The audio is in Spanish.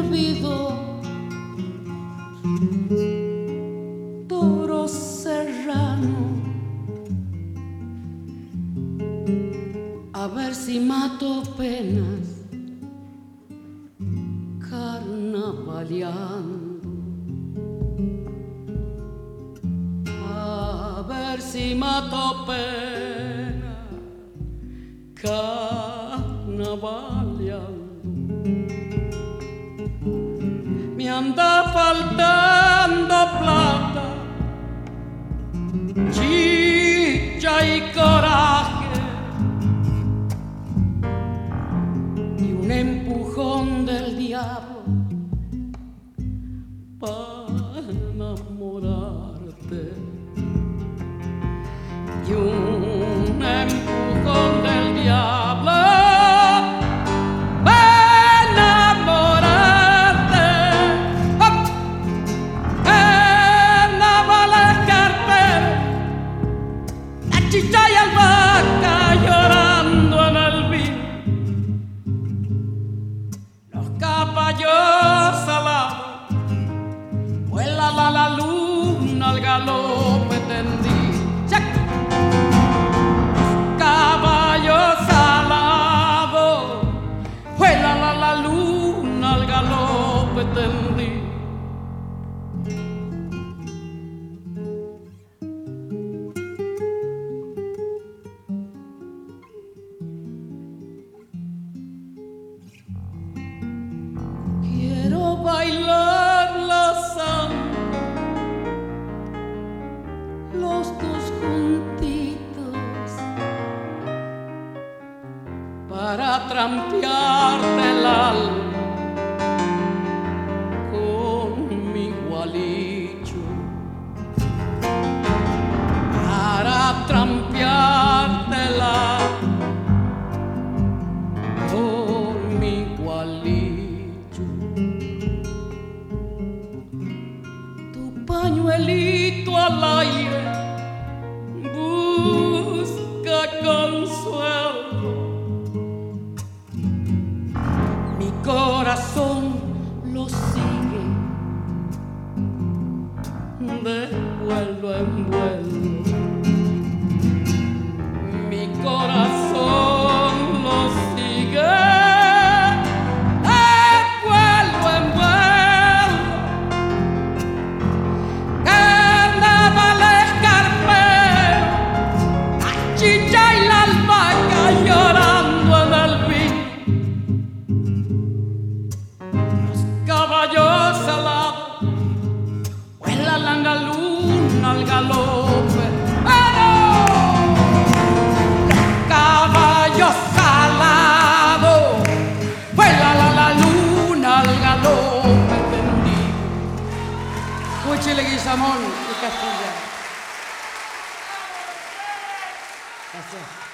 olvido, toro serrano, a ver si mato penas carnavaleando, a ver si mato penas carnavaleando. Me anda faltando plata, chicha y coraje, y un empujón del diablo para enamorarte, y un empujón del diablo para enamorarte. Chicha y albahaca llorando en el vino, los caballos alados, vuela la luna al galope tendido. Los caballos alados, vuela la luna al galope tendido. Bailar la samba, los dos juntitos, para trampearte el alma con mi gualicho, para trampearte el alma con mi gualicho. Pañuelito al aire busca consuelo, mi corazón lo sigue de vuelo en vuelo, mi corazón lo sigue. Chicha y la albahaca llorando en el vino, los caballos alados, vuela la luna al galope. ¡Pero! Los caballos alados, vuela la luna al galope tendido. Cuchile Guisamón y Castilla. Gracias.